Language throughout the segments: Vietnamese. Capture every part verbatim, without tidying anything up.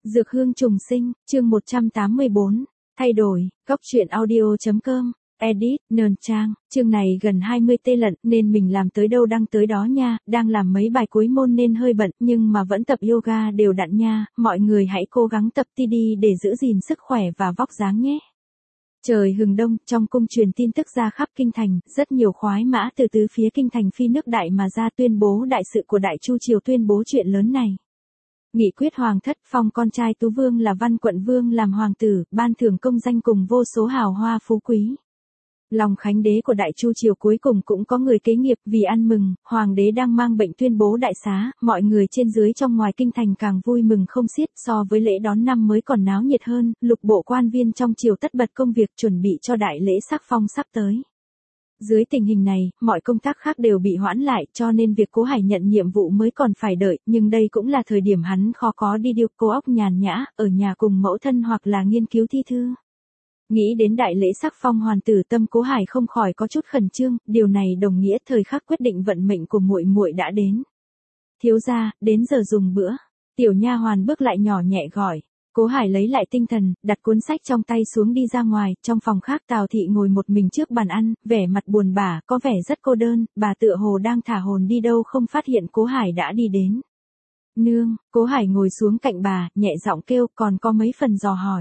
Dược hương trùng sinh, chương một trăm tám mươi bốn, thay đổi, góc truyện audio.com, edit, nền trang, chương này gần hai mươi tê lận nên mình làm tới đâu đăng tới đó nha, đang làm mấy bài cuối môn nên hơi bận nhưng mà vẫn tập yoga đều đặn nha, mọi người hãy cố gắng tập ti đi để giữ gìn sức khỏe và vóc dáng nhé. Trời hừng đông, trong cung truyền tin tức ra khắp kinh thành, rất nhiều khoái mã từ tứ phía kinh thành phi nước đại mà ra tuyên bố đại sự của Đại Chu triều, tuyên bố chuyện lớn này. Nghị quyết hoàng thất phong con trai Tú Vương là Văn Quận Vương làm hoàng tử, ban thưởng công danh cùng vô số hào hoa phú quý. Lòng khánh đế của Đại Chu triều cuối cùng cũng có người kế nghiệp, vì ăn mừng, hoàng đế đang mang bệnh tuyên bố đại xá, mọi người trên dưới trong ngoài kinh thành càng vui mừng không xiết, so với lễ đón năm mới còn náo nhiệt hơn, lục bộ quan viên trong triều tất bật công việc chuẩn bị cho đại lễ sắc phong sắp tới. Dưới tình hình này, mọi công tác khác đều bị hoãn lại, cho nên việc Cố Hải nhận nhiệm vụ mới còn phải đợi, nhưng đây cũng là thời điểm hắn khó có đi điêu cô óc nhàn nhã, ở nhà cùng mẫu thân hoặc là nghiên cứu thi thư. Nghĩ đến đại lễ sắc phong hoàn tử, tâm Cố Hải không khỏi có chút khẩn trương, điều này đồng nghĩa thời khắc quyết định vận mệnh của muội muội đã đến. Thiếu gia, đến giờ dùng bữa. Tiểu nha hoàn bước lại nhỏ nhẹ gọi. Cố Hải lấy lại tinh thần, đặt cuốn sách trong tay xuống đi ra ngoài, trong phòng khác Tào Thị ngồi một mình trước bàn ăn, vẻ mặt buồn bã, có vẻ rất cô đơn, bà tựa hồ đang thả hồn đi đâu không phát hiện Cố Hải đã đi đến. Nương, Cố Hải ngồi xuống cạnh bà, nhẹ giọng kêu, còn có mấy phần dò hỏi.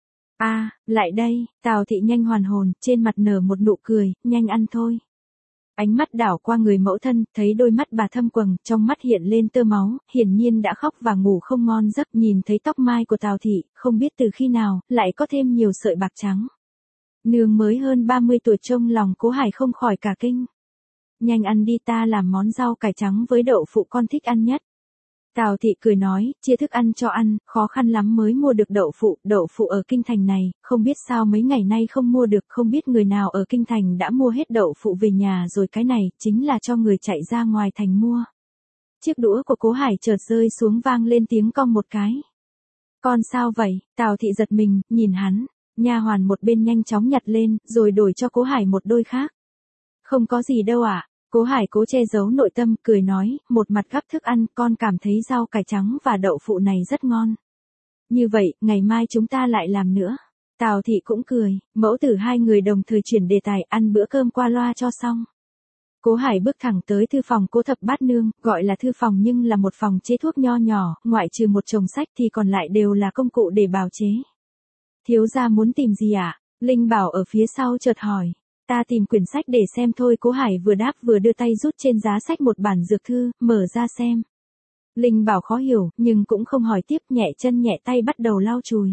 A, à, lại đây, Tào Thị nhanh hoàn hồn, trên mặt nở một nụ cười, nhanh ăn thôi. Ánh mắt đảo qua người mẫu thân, thấy đôi mắt bà thâm quầng, trong mắt hiện lên tơ máu, hiển nhiên đã khóc và ngủ không ngon giấc, nhìn thấy tóc mai của Tào Thị, không biết từ khi nào, lại có thêm nhiều sợi bạc trắng. Nương mới hơn ba mươi tuổi, trông lòng Cố Hải không khỏi cả kinh. Nhanh ăn đi, ta làm món rau cải trắng với đậu phụ con thích ăn nhất. Tào Thị cười nói, chia thức ăn cho ăn, khó khăn lắm mới mua được đậu phụ, đậu phụ ở kinh thành này, không biết sao mấy ngày nay không mua được, không biết người nào ở kinh thành đã mua hết đậu phụ về nhà rồi, cái này, chính là cho người chạy ra ngoài thành mua. Chiếc đũa của Cố Hải chợt rơi xuống, vang lên tiếng cong một cái. Con sao vậy? Tào Thị giật mình, nhìn hắn, nha hoàn một bên nhanh chóng nhặt lên, rồi đổi cho Cố Hải một đôi khác. Không có gì đâu ạ. À? Cố Hải cố che giấu nội tâm, cười nói, một mặt gắp thức ăn, con cảm thấy rau cải trắng và đậu phụ này rất ngon. Như vậy, ngày mai chúng ta lại làm nữa. Tào Thị cũng cười, mẫu tử hai người đồng thời chuyển đề tài, ăn bữa cơm qua loa cho xong. Cố Hải bước thẳng tới thư phòng Cố Thập Bát Nương, gọi là thư phòng nhưng là một phòng chế thuốc nho nhỏ, ngoại trừ một chồng sách thì còn lại đều là công cụ để bào chế. Thiếu gia muốn tìm gì ạ? À? Linh Bảo ở phía sau chợt hỏi. Ta tìm quyển sách để xem thôi, Cố Hải vừa đáp vừa đưa tay rút trên giá sách một bản dược thư, mở ra xem. Linh Bảo khó hiểu, nhưng cũng không hỏi tiếp, nhẹ chân nhẹ tay bắt đầu lau chùi.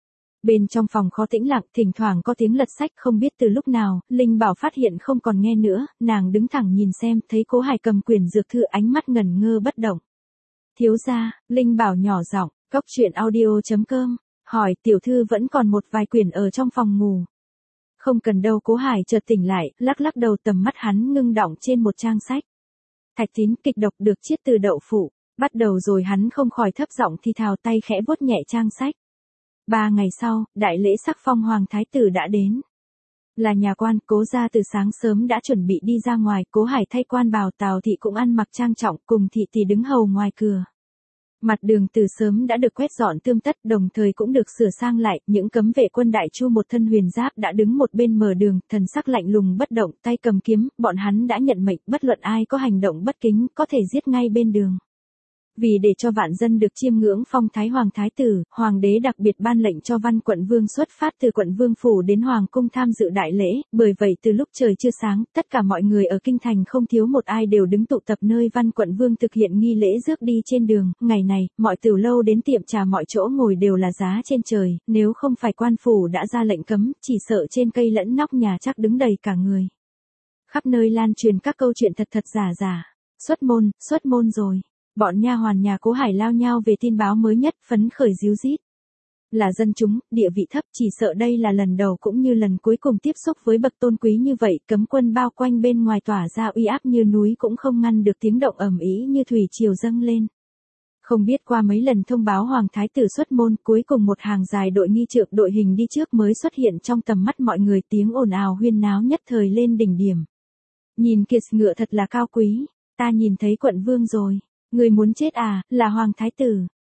Bên trong phòng khó tĩnh lặng, thỉnh thoảng có tiếng lật sách, không biết từ lúc nào, Linh Bảo phát hiện không còn nghe nữa, nàng đứng thẳng nhìn xem, thấy Cố Hải cầm quyển dược thư, ánh mắt ngẩn ngơ bất động. Thiếu gia, Linh Bảo nhỏ giọng, góc truyện audio.com, hỏi tiểu thư vẫn còn một vài quyển ở trong phòng ngủ. Không cần đâu, Cố Hải chợt tỉnh lại, lắc lắc đầu, tầm mắt hắn ngưng đọng trên một trang sách. Thạch tín kịch độc được chiết từ đậu phụ. Bắt đầu rồi, hắn không khỏi thấp giọng thì thào, tay khẽ vuốt nhẹ trang sách. Ba ngày sau, đại lễ sắc phong hoàng thái tử đã đến. Là nhà quan, Cố gia từ sáng sớm đã chuẩn bị đi ra ngoài, Cố Hải thay quan bào, Tào Thị cũng ăn mặc trang trọng, cùng Thị Tỷ đứng hầu ngoài cửa. Mặt đường từ sớm đã được quét dọn tươm tất, đồng thời cũng được sửa sang lại, những cấm vệ quân Đại Chu một thân huyền giáp đã đứng một bên mở đường, thần sắc lạnh lùng bất động, tay cầm kiếm, bọn hắn đã nhận mệnh, bất luận ai có hành động bất kính, có thể giết ngay bên đường. Vì để cho vạn dân được chiêm ngưỡng phong thái hoàng thái tử, hoàng đế đặc biệt ban lệnh cho Văn Quận Vương xuất phát từ Quận Vương phủ đến hoàng cung tham dự đại lễ, bởi vậy từ lúc trời chưa sáng, tất cả mọi người ở kinh thành không thiếu một ai đều đứng tụ tập nơi Văn Quận Vương thực hiện nghi lễ rước đi trên đường. Ngày này, mọi tiểu lâu đến tiệm trà mọi chỗ ngồi đều là giá trên trời, nếu không phải quan phủ đã ra lệnh cấm, chỉ sợ trên cây lẫn nóc nhà chắc đứng đầy cả người. Khắp nơi lan truyền các câu chuyện thật thật giả giả. Xuất môn, xuất môn rồi. Bọn nha hoàn nhà Cố Hải lao nhau về tin báo mới nhất, phấn khởi ríu rít. Là dân chúng, địa vị thấp, chỉ sợ đây là lần đầu cũng như lần cuối cùng tiếp xúc với bậc tôn quý như vậy, cấm quân bao quanh bên ngoài tỏa ra uy áp như núi cũng không ngăn được tiếng động ầm ĩ như thủy triều dâng lên. Không biết qua mấy lần thông báo hoàng thái tử xuất môn, cuối cùng một hàng dài đội nghi trượng đội hình đi trước mới xuất hiện trong tầm mắt mọi người, tiếng ồn ào huyên náo nhất thời lên đỉnh điểm. Nhìn kìa, ngựa thật là cao quý, ta nhìn thấy Quận Vương rồi. Người muốn chết à, là hoàng thái tử.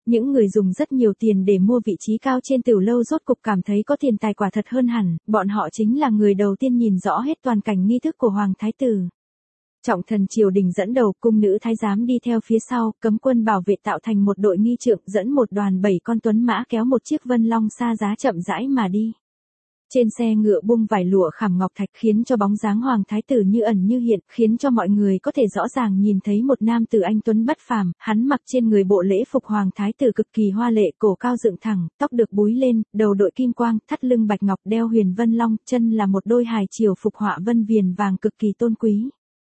Những người dùng rất nhiều tiền để mua vị trí cao trên tiểu lâu rốt cục cảm thấy có tiền tài quả thật hơn hẳn, bọn họ chính là người đầu tiên nhìn rõ hết toàn cảnh nghi thức của Hoàng Thái Tử. Trọng thần triều đình dẫn đầu, cung nữ thái giám đi theo phía sau, cấm quân bảo vệ tạo thành một đội nghi trượng dẫn một đoàn bảy con tuấn mã kéo một chiếc vân long xa giá chậm rãi mà đi. Trên xe ngựa bung vải lụa khảm ngọc thạch khiến cho bóng dáng Hoàng Thái Tử như ẩn như hiện, khiến cho mọi người có thể rõ ràng nhìn thấy một nam tử anh tuấn bất phàm, hắn mặc trên người bộ lễ phục Hoàng Thái Tử cực kỳ hoa lệ, cổ cao dựng thẳng, tóc được búi lên, đầu đội kim quang, thắt lưng bạch ngọc đeo huyền vân long, chân là một đôi hài triều phục họa vân viền vàng cực kỳ tôn quý.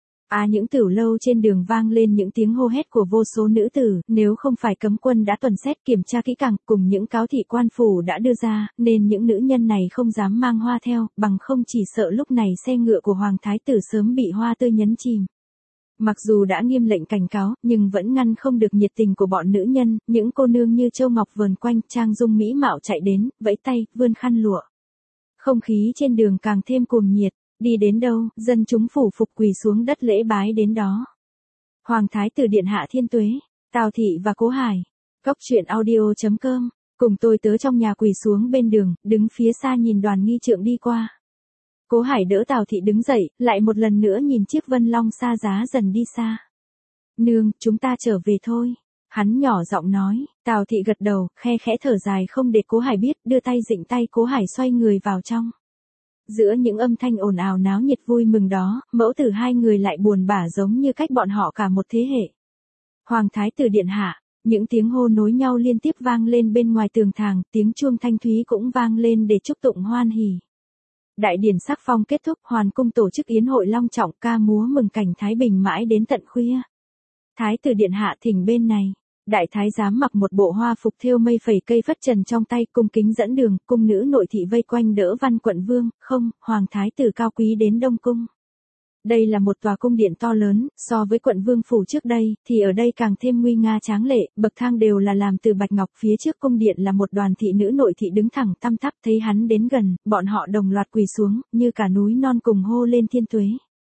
À những tiểu lâu trên đường vang lên những tiếng hô hét của vô số nữ tử, nếu không phải cấm quân đã tuần xét kiểm tra kỹ càng cùng những cáo thị quan phủ đã đưa ra, nên những nữ nhân này không dám mang hoa theo, bằng không chỉ sợ lúc này xe ngựa của Hoàng Thái Tử sớm bị hoa tươi nhấn chìm. Mặc dù đã nghiêm lệnh cảnh cáo, nhưng vẫn ngăn không được nhiệt tình của bọn nữ nhân, những cô nương như Châu Ngọc vờn quanh, trang dung mỹ mạo chạy đến, vẫy tay, vươn khăn lụa. Không khí trên đường càng thêm cuồng nhiệt. Đi đến đâu, dân chúng phủ phục quỳ xuống đất lễ bái đến đó. Hoàng Thái Tử điện hạ thiên tuế, Tào Thị và Cố Hải. Góc truyện audio chấm com, cùng tôi tớ trong nhà quỳ xuống bên đường, đứng phía xa nhìn đoàn nghi trượng đi qua. Cố Hải đỡ Tào Thị đứng dậy, lại một lần nữa nhìn chiếc vân long xa giá dần đi xa. Nương, chúng ta trở về thôi. Hắn nhỏ giọng nói, Tào Thị gật đầu, khe khẽ thở dài không để Cố Hải biết, đưa tay dịnh tay Cố Hải xoay người vào trong. Giữa những âm thanh ồn ào náo nhiệt vui mừng đó, mẫu tử hai người lại buồn bã giống như cách bọn họ cả một thế hệ. Hoàng Thái Tử điện hạ, những tiếng hô nối nhau liên tiếp vang lên bên ngoài tường thàng, tiếng chuông thanh thúy cũng vang lên để chúc tụng hoan hỉ. Đại điển sắc phong kết thúc, Hoàn cung tổ chức yến hội long trọng, ca múa mừng cảnh thái bình mãi đến tận khuya. Thái Tử điện hạ thỉnh bên này. Đại thái giám mặc một bộ hoa phục thêu mây phẩy cây phất trần trong tay, cung kính dẫn đường, cung nữ nội thị vây quanh đỡ văn quận vương, không, Hoàng Thái Tử cao quý đến Đông Cung. Đây là một tòa cung điện to lớn, so với quận vương phủ trước đây, thì ở đây càng thêm nguy nga tráng lệ, bậc thang đều là làm từ bạch ngọc, phía trước cung điện là một đoàn thị nữ nội thị đứng thẳng tăm thắp, thấy hắn đến gần, bọn họ đồng loạt quỳ xuống, như cả núi non cùng hô lên thiên tuế.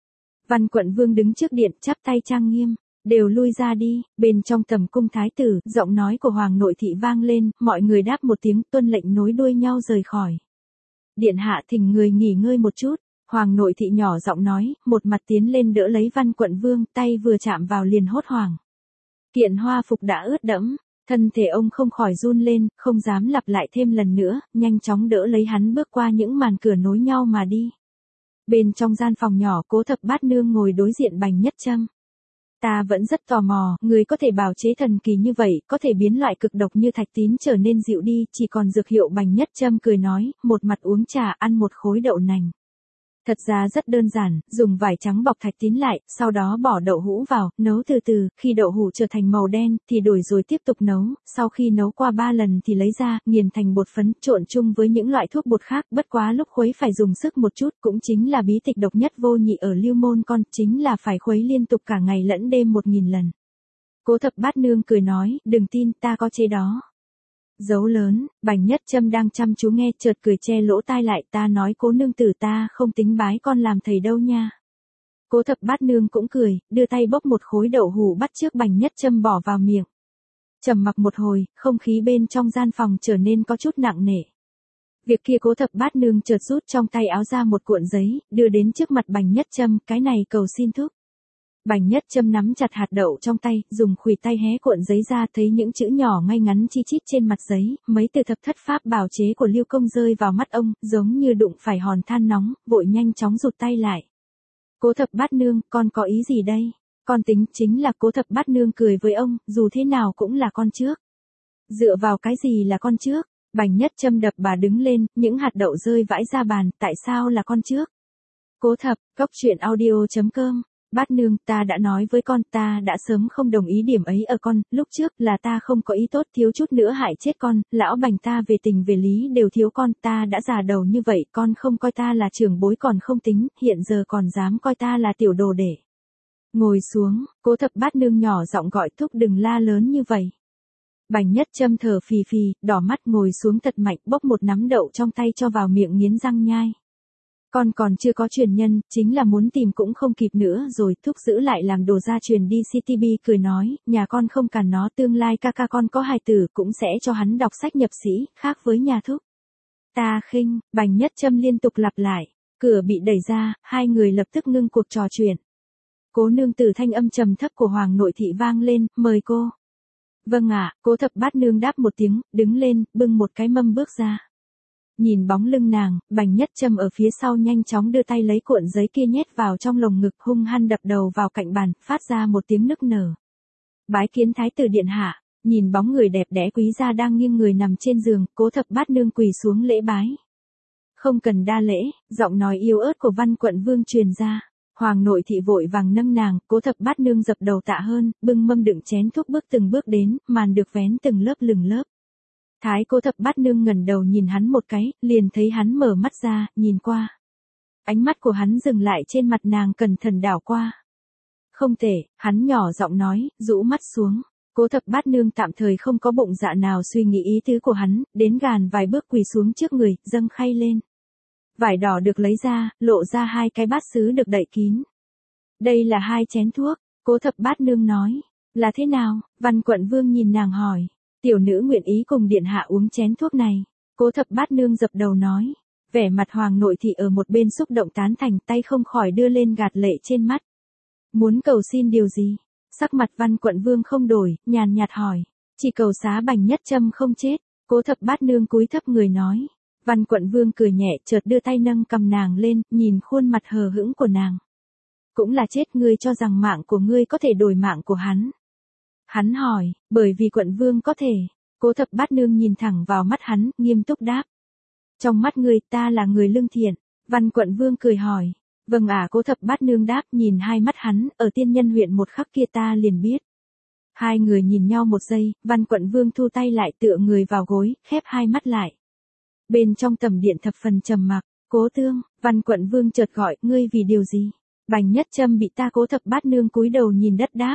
Văn quận vương đứng trước điện, chắp tay trang nghiêm. Đều lui ra đi, bên trong tầm cung thái tử, giọng nói của hoàng nội thị vang lên, mọi người đáp một tiếng, tuân lệnh nối đuôi nhau rời khỏi. Điện hạ thỉnh người nghỉ ngơi một chút, hoàng nội thị nhỏ giọng nói, một mặt tiến lên đỡ lấy văn quận vương, tay vừa chạm vào liền hốt hoảng. Kiện hoa phục đã ướt đẫm, thân thể ông không khỏi run lên, không dám lặp lại thêm lần nữa, nhanh chóng đỡ lấy hắn bước qua những màn cửa nối nhau mà đi. Bên trong gian phòng nhỏ, Cố Thập Bát Nương ngồi đối diện Bành Nhất Trâm. Ta vẫn rất tò mò, người có thể bào chế thần kỳ như vậy, có thể biến loại cực độc như thạch tín trở nên dịu đi, chỉ còn dược hiệu. Bành Nhất Trâm cười nói, một mặt uống trà ăn một khối đậu nành. Thật ra rất đơn giản, dùng vải trắng bọc thạch tín lại, sau đó bỏ đậu hũ vào, nấu từ từ, khi đậu hũ trở thành màu đen, thì đổi rồi tiếp tục nấu, sau khi nấu qua ba lần thì lấy ra, nghiền thành bột phấn, trộn chung với những loại thuốc bột khác, bất quá lúc khuấy phải dùng sức một chút, cũng chính là bí tịch độc nhất vô nhị ở Lưu Môn con, chính là phải khuấy liên tục cả ngày lẫn đêm một nghìn lần. Cố Thập Bát Nương cười nói, đừng tin, ta có chế đó. Dấu lớn, Bành Nhất Trâm đang chăm chú nghe, chợt cười che lỗ tai lại, ta nói Cố nương tử ta không tính bái con làm thầy đâu nha. Cố Thập Bát Nương cũng cười, đưa tay bốc một khối đậu hũ bắt trước Bành Nhất Trâm bỏ vào miệng. Trầm mặc một hồi, không khí bên trong gian phòng trở nên có chút nặng nề. Việc kia Cố Thập Bát Nương chợt rút trong tay áo ra một cuộn giấy, đưa đến trước mặt Bành Nhất Trâm, cái này cầu xin thúc. Bành Nhất Trâm nắm chặt hạt đậu trong tay, dùng khuỷu tay hé cuộn giấy ra, thấy những chữ nhỏ ngay ngắn chi chít trên mặt giấy, mấy từ thập thất pháp bảo chế của Lưu Công rơi vào mắt ông, giống như đụng phải hòn than nóng, vội nhanh chóng rụt tay lại. Cố Thập Bát Nương, con có ý gì đây? Con tính, chính là Cố Thập Bát Nương cười với ông, dù thế nào cũng là con trước. Dựa vào cái gì là con trước? Bành Nhất Trâm đập bà đứng lên, những hạt đậu rơi vãi ra bàn, tại sao là con trước? Cố Thập, góc truyện audio chấm com. Bát Nương, ta đã nói với con, ta đã sớm không đồng ý điểm ấy ở con, lúc trước là ta không có ý tốt, thiếu chút nữa hại chết con, lão Bành ta về tình về lý đều thiếu con, ta đã già đầu như vậy, con không coi ta là trưởng bối còn không tính, hiện giờ còn dám coi ta là tiểu đồ để. Ngồi xuống, Cố Thập Bát Nương nhỏ giọng gọi thúc, đừng la lớn như vậy. Bành Nhất Trâm thở phì phì, đỏ mắt ngồi xuống thật mạnh, bốc một nắm đậu trong tay cho vào miệng nghiến răng nhai. Con còn chưa có truyền nhân, chính là muốn tìm cũng không kịp nữa rồi, thúc giữ lại làm đồ gia truyền đi. xê tê bê cười nói, nhà con không cản nó, tương lai ca ca con có hài tử cũng sẽ cho hắn đọc sách nhập sĩ, khác với nhà thúc. Ta khinh, Bành Nhất Trâm liên tục lặp lại, cửa bị đẩy ra, hai người lập tức ngưng cuộc trò chuyện. Cố nương tử thanh âm trầm thấp của Hoàng nội thị vang lên, mời cô. Vâng ạ, Cố Thập Bát Nương đáp một tiếng, đứng lên, bưng một cái mâm bước ra. Nhìn bóng lưng nàng, Bành Nhất Trâm ở phía sau nhanh chóng đưa tay lấy cuộn giấy kia nhét vào trong lồng ngực, hung hăng đập đầu vào cạnh bàn, phát ra một tiếng nức nở. Bái kiến thái tử điện hạ, nhìn bóng người đẹp đẽ quý gia đang nghiêng người nằm trên giường, Cố Thập Bát Nương quỳ xuống lễ bái. Không cần đa lễ, giọng nói yếu ớt của Văn Quận Vương truyền ra. Hoàng nội thị vội vàng nâng nàng, Cố Thập Bát Nương dập đầu tạ hơn, bưng mâm đựng chén thuốc bước từng bước đến, màn được vén từng lớp lừng lớp. Thái Cố Thập Bát Nương ngẩng đầu nhìn hắn một cái, liền thấy hắn mở mắt ra, nhìn qua. Ánh mắt của hắn dừng lại trên mặt nàng, cẩn thận đảo qua. Không thể, hắn nhỏ giọng nói, rũ mắt xuống. Cố Thập Bát Nương tạm thời không có bụng dạ nào suy nghĩ ý tứ của hắn, đến gàn vài bước quỳ xuống trước người, dâng khay lên. Vải đỏ được lấy ra, lộ ra hai cái bát sứ được đậy kín. Đây là hai chén thuốc, Cố Thập Bát Nương nói. Là thế nào? Văn Quận Vương nhìn nàng hỏi. Tiểu nữ nguyện ý cùng điện hạ uống chén thuốc này. Cố Thập Bát Nương dập đầu nói. Vẻ mặt Hoàng nội thị ở một bên xúc động tán thành, tay không khỏi đưa lên gạt lệ trên mắt. Muốn cầu xin điều gì? Sắc mặt Văn Quận Vương không đổi, nhàn nhạt hỏi. Chỉ cầu xá Bành Nhất Trâm không chết. Cố Thập Bát Nương cúi thấp người nói. Văn Quận Vương cười nhẹ, chợt đưa tay nâng cầm nàng lên, nhìn khuôn mặt hờ hững của nàng. Cũng là chết, ngươi cho rằng mạng của ngươi có thể đổi mạng của hắn. Hắn hỏi, bởi vì Quận Vương có thể. Cố Thập Bát Nương nhìn thẳng vào mắt hắn, nghiêm túc đáp. Trong mắt ngươi, ta là người lương thiện. Văn Quận Vương cười hỏi. Vâng ạ, Cố Thập Bát Nương đáp, nhìn hai mắt hắn, ở Tiên Nhân huyện một khắc kia ta liền biết. Hai người nhìn nhau một giây, Văn Quận Vương thu tay lại tựa người vào gối, khép hai mắt lại. Bên trong tầm điện thập phần trầm mặc, Cố Tương, Văn Quận Vương chợt gọi, ngươi vì điều gì? Bành Nhất Trâm bị ta. Cố Thập Bát Nương cúi đầu nhìn đất đáp.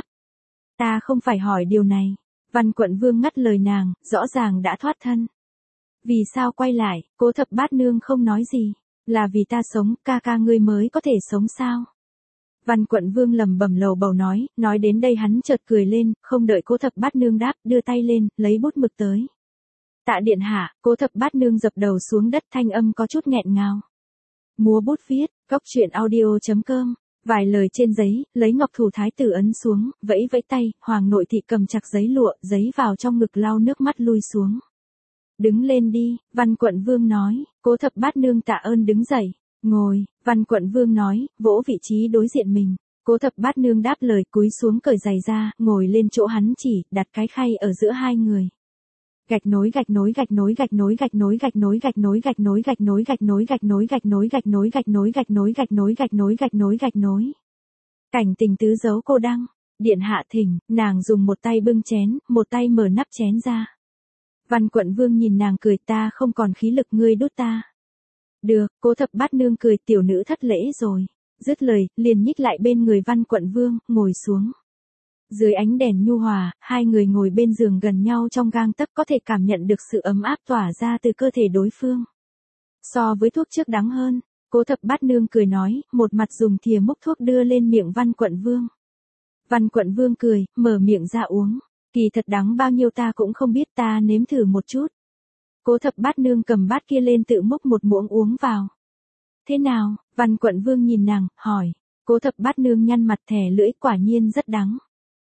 Ta không phải hỏi điều này. Văn Quận Vương ngắt lời nàng, rõ ràng đã thoát thân. Vì sao quay lại? Cố Thập Bát Nương không nói gì. Là vì ta sống, ca ca ngươi mới có thể sống sao? Văn Quận Vương lẩm bẩm lầu bầu nói, nói đến đây hắn chợt cười lên, không đợi Cố Thập Bát Nương đáp, đưa tay lên, lấy bút mực tới. Tạ điện hạ, Cố Thập Bát Nương dập đầu xuống đất, thanh âm có chút nghẹn ngào. Múa bút viết, góc truyện audio chấm com. Vài lời trên giấy, lấy ngọc thủ thái tử ấn xuống, vẫy vẫy tay, Hoàng nội thị cầm chặt giấy lụa, giấy vào trong ngực lau nước mắt lui xuống. Đứng lên đi, Văn Quận Vương nói. Cố Thập Bát Nương tạ ơn đứng dậy. Ngồi, Văn Quận Vương nói, vỗ vị trí đối diện mình. Cố Thập Bát Nương đáp lời, cúi xuống cởi giày ra, ngồi lên chỗ hắn chỉ, đặt cái khay ở giữa hai người. Gạch nối gạch nối gạch nối gạch nối gạch nối gạch nối gạch nối gạch nối gạch nối gạch nối gạch nối gạch nối gạch nối gạch nối gạch nối gạch nối gạch nối gạch nối gạch nối. Cảnh tình tứ dấu cô đăng, điện hạ thỉnh, nàng dùng một tay bưng chén, một tay mở nắp chén ra. Văn Quận Vương nhìn nàng cười, ta không còn khí lực, ngươi đốt ta. Được, Cố Thập Bát Nương cười, tiểu nữ thất lễ rồi. Dứt lời, liền nhích lại bên người Văn Quận Vương, ngồi xuống. Dưới ánh đèn nhu hòa, hai người ngồi bên giường gần nhau trong gang tấc, có thể cảm nhận được sự ấm áp tỏa ra từ cơ thể đối phương. So với thuốc trước đắng hơn, Cố Thập Bát Nương cười nói, một mặt dùng thìa múc thuốc đưa lên miệng Văn Quận Vương. Văn Quận Vương cười, mở miệng ra uống. Kỳ thật đắng bao nhiêu ta cũng không biết, ta nếm thử một chút. Cố Thập Bát Nương cầm bát kia lên tự múc một muỗng uống vào. Thế nào? Văn Quận Vương nhìn nàng, hỏi. Cố Thập Bát Nương nhăn mặt, thè lưỡi, quả nhiên rất đắng.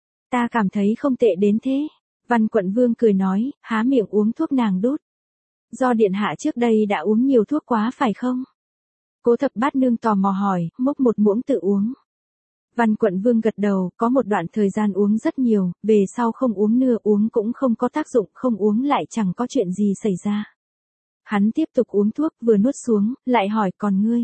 Ta cảm thấy không tệ đến thế. Văn Quận Vương cười nói, há miệng uống thuốc nàng đút. Do điện hạ trước đây đã uống nhiều thuốc quá phải không? Cố Thập Bát Nương tò mò hỏi, múc một muỗng tự uống. Văn Quận Vương gật đầu, có một đoạn thời gian uống rất nhiều, về sau không uống nữa, uống cũng không có tác dụng, không uống lại chẳng có chuyện gì xảy ra. Hắn tiếp tục uống thuốc, vừa nuốt xuống, lại hỏi, còn ngươi?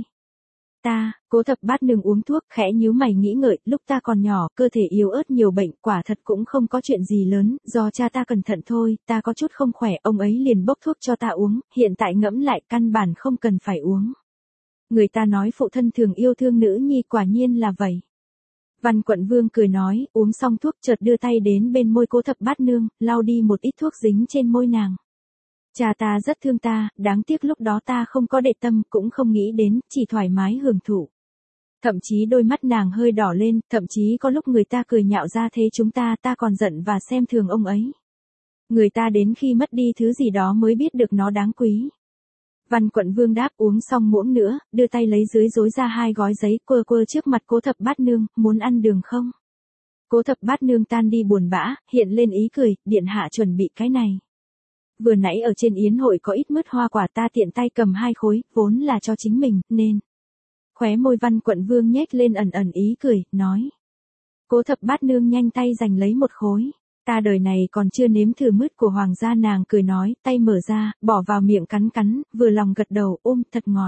Ta, Cố Thập Bát Nương uống thuốc, khẽ nhíu mày nghĩ ngợi, lúc ta còn nhỏ, cơ thể yếu ớt nhiều bệnh, quả thật cũng không có chuyện gì lớn, do cha ta cẩn thận thôi, ta có chút không khỏe, ông ấy liền bốc thuốc cho ta uống, hiện tại ngẫm lại căn bản không cần phải uống. Người ta nói phụ thân thường yêu thương nữ nhi, quả nhiên là vậy. Văn Quận Vương cười nói, uống xong thuốc chợt đưa tay đến bên môi Cố Thập Bát Nương, lau đi một ít thuốc dính trên môi nàng. Cha ta rất thương ta, đáng tiếc lúc đó ta không có để tâm, cũng không nghĩ đến, chỉ thoải mái hưởng thụ. Thậm chí đôi mắt nàng hơi đỏ lên, thậm chí có lúc người ta cười nhạo ra thế chúng ta, ta còn giận và xem thường ông ấy. Người ta đến khi mất đi thứ gì đó mới biết được nó đáng quý. Văn Quận Vương đáp uống xong muỗng nữa, đưa tay lấy dưới rối ra hai gói giấy quơ quơ trước mặt Cố Thập Bát Nương, muốn ăn đường không? Cố Thập Bát Nương tan đi buồn bã, hiện lên ý cười, điện hạ chuẩn bị cái này. Vừa nãy ở trên yến hội có ít mứt hoa quả ta tiện tay cầm hai khối, vốn là cho chính mình, nên. Khóe môi Văn Quận Vương nhếch lên ẩn ẩn ý cười, nói. Cố Thập Bát Nương nhanh tay giành lấy một khối. Ta đời này còn chưa nếm thử mứt của hoàng gia, nàng cười nói, tay mở ra, bỏ vào miệng cắn cắn, vừa lòng gật đầu, ôm, thật ngọt.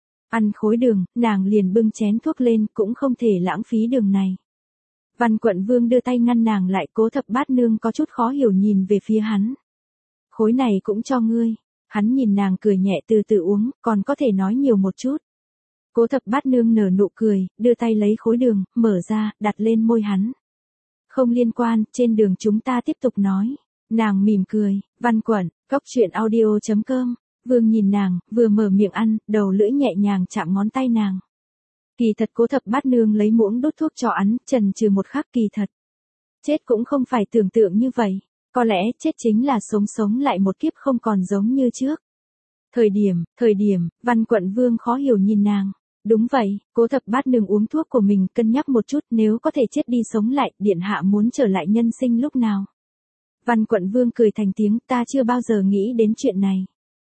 Ăn khối đường, nàng liền bưng chén thuốc lên, cũng không thể lãng phí đường này. Văn Quận Vương đưa tay ngăn nàng lại, Cố Thập Bát Nương có chút khó hiểu nhìn về phía hắn. Khối này cũng cho ngươi. Hắn nhìn nàng cười nhẹ, từ từ uống, còn có thể nói nhiều một chút. Cố Thập Bát Nương nở nụ cười, đưa tay lấy khối đường, mở ra, đặt lên môi hắn. Không liên quan, trên đường chúng ta tiếp tục nói. Nàng mỉm cười, Văn Quận, cốc truyện audio chấm com. Vương nhìn nàng, vừa mở miệng ăn, đầu lưỡi nhẹ nhàng chạm ngón tay nàng. Kỳ thật Cố Thập Bát Nương lấy muỗng đút thuốc cho hắn, chần chừ một khắc, kỳ thật. Chết cũng không phải tưởng tượng như vậy. Có lẽ chết chính là sống sống lại một kiếp không còn giống như trước. Thời điểm, thời điểm, Văn Quận Vương khó hiểu nhìn nàng. Đúng vậy, Cố Thập Bát Nương uống thuốc của mình, cân nhắc một chút, nếu có thể chết đi sống lại, điện hạ muốn trở lại nhân sinh lúc nào. Văn Quận Vương cười thành tiếng, ta chưa bao giờ nghĩ đến chuyện này.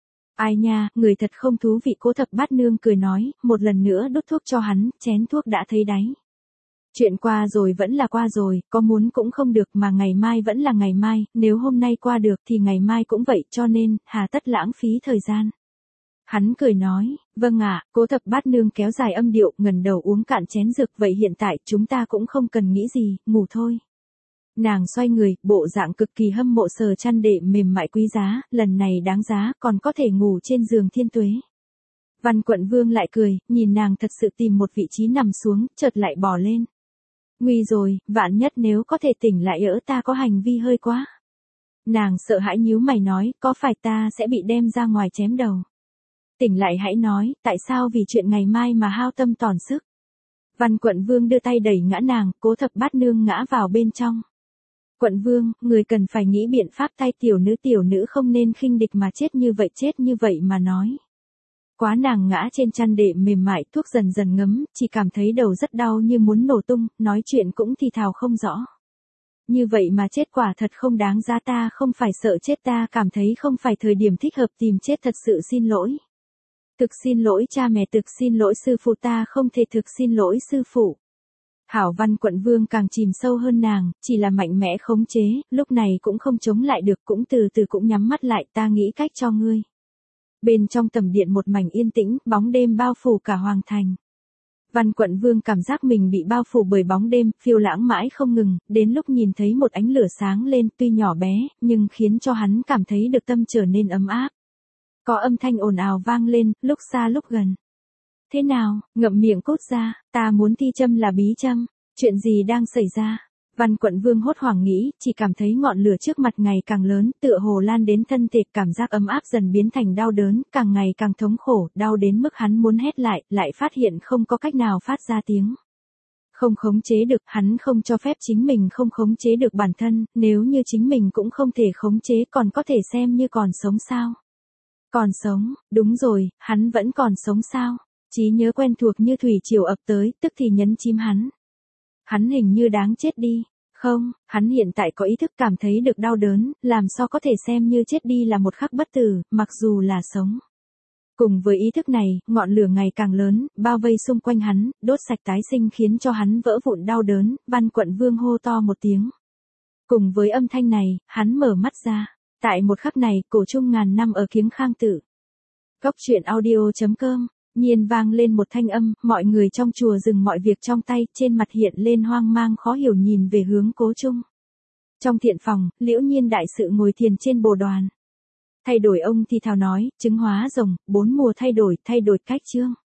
Ai nha, người thật không thú vị. Cố Thập Bát Nương cười nói, một lần nữa đút thuốc cho hắn, chén thuốc đã thấy đáy. Chuyện qua rồi vẫn là qua rồi, có muốn cũng không được, mà ngày mai vẫn là ngày mai, nếu hôm nay qua được thì ngày mai cũng vậy, cho nên, hà tất lãng phí thời gian. Hắn cười nói, vâng ạ. Cố Thập Bát Nương kéo dài âm điệu, ngẩng đầu uống cạn chén rượu, vậy hiện tại chúng ta cũng không cần nghĩ gì, ngủ thôi. Nàng xoay người, bộ dạng cực kỳ hâm mộ sờ chăn đệm mềm mại quý giá, lần này đáng giá, còn có thể ngủ trên giường thiên tuế. Văn Quận Vương lại cười, nhìn nàng thật sự tìm một vị trí nằm xuống, chợt lại bò lên. Nguy rồi, vạn nhất nếu có thể tỉnh lại ở ta có hành vi hơi quá. Nàng sợ hãi nhíu mày nói, có phải ta sẽ bị đem ra ngoài chém đầu. Tỉnh lại hãy nói, tại sao vì chuyện ngày mai mà hao tâm tổn sức. Văn Quận Vương đưa tay đẩy ngã nàng, Cố Thập Bát Nương ngã vào bên trong. Quận Vương, người cần phải nghĩ biện pháp thay tiểu nữ tiểu nữ không nên khinh địch mà chết như vậy chết như vậy mà nói. Quá nàng ngã trên chăn đệm mềm mại, thuốc dần dần ngấm, chỉ cảm thấy đầu rất đau như muốn nổ tung, nói chuyện cũng thì thào không rõ. Như vậy mà chết quả thật không đáng giá, ta không phải sợ chết, ta cảm thấy không phải thời điểm thích hợp tìm chết, thật sự xin lỗi. Thực xin lỗi cha mẹ, thực xin lỗi sư phụ, ta không thể thực xin lỗi sư phụ. Hảo. Văn Quận Vương càng chìm sâu hơn nàng, chỉ là mạnh mẽ khống chế, lúc này cũng không chống lại được, cũng từ từ cũng nhắm mắt lại, ta nghĩ cách cho ngươi. Bên trong tầm điện một mảnh yên tĩnh, bóng đêm bao phủ cả hoàng thành. Văn Quận Vương cảm giác mình bị bao phủ bởi bóng đêm, phiêu lãng mãi không ngừng, đến lúc nhìn thấy một ánh lửa sáng lên, tuy nhỏ bé, nhưng khiến cho hắn cảm thấy được tâm trở nên ấm áp. Có âm thanh ồn ào vang lên, lúc xa lúc gần. Thế nào, ngậm miệng cốt ra, ta muốn thi châm là bí châm, chuyện gì đang xảy ra? Văn Quận Vương hốt hoảng nghĩ, chỉ cảm thấy ngọn lửa trước mặt ngày càng lớn, tựa hồ lan đến thân thể, cảm giác ấm áp dần biến thành đau đớn, càng ngày càng thống khổ, đau đến mức hắn muốn hét lại, lại phát hiện không có cách nào phát ra tiếng. Không khống chế được, hắn không cho phép chính mình không khống chế được bản thân, nếu như chính mình cũng không thể khống chế, còn có thể xem như còn sống sao? Còn sống, đúng rồi, hắn vẫn còn sống sao? Trí nhớ quen thuộc như thủy triều ập tới, tức thì nhấn chìm hắn. Hắn hình như đáng chết đi. Không, hắn hiện tại có ý thức cảm thấy được đau đớn, làm sao có thể xem như chết đi là một khắc bất tử, mặc dù là sống. Cùng với ý thức này, ngọn lửa ngày càng lớn, bao vây xung quanh hắn, đốt sạch tái sinh khiến cho hắn vỡ vụn đau đớn, Văn Quận Vương hô to một tiếng. Cùng với âm thanh này, hắn mở mắt ra. Tại một khắc này, cổ trung ngàn năm ở Kiếng Khang Tự. Cốc truyện audio chấm com. Nhiên vang lên một thanh âm, mọi người trong chùa dừng mọi việc trong tay, trên mặt hiện lên hoang mang khó hiểu nhìn về hướng Cố Trung. Trong thiện phòng, Liễu Nhiên đại sự ngồi thiền trên bồ đoàn. Thay đổi ông thì thào nói, chứng hóa rồng, bốn mùa thay đổi, thay đổi cách chương.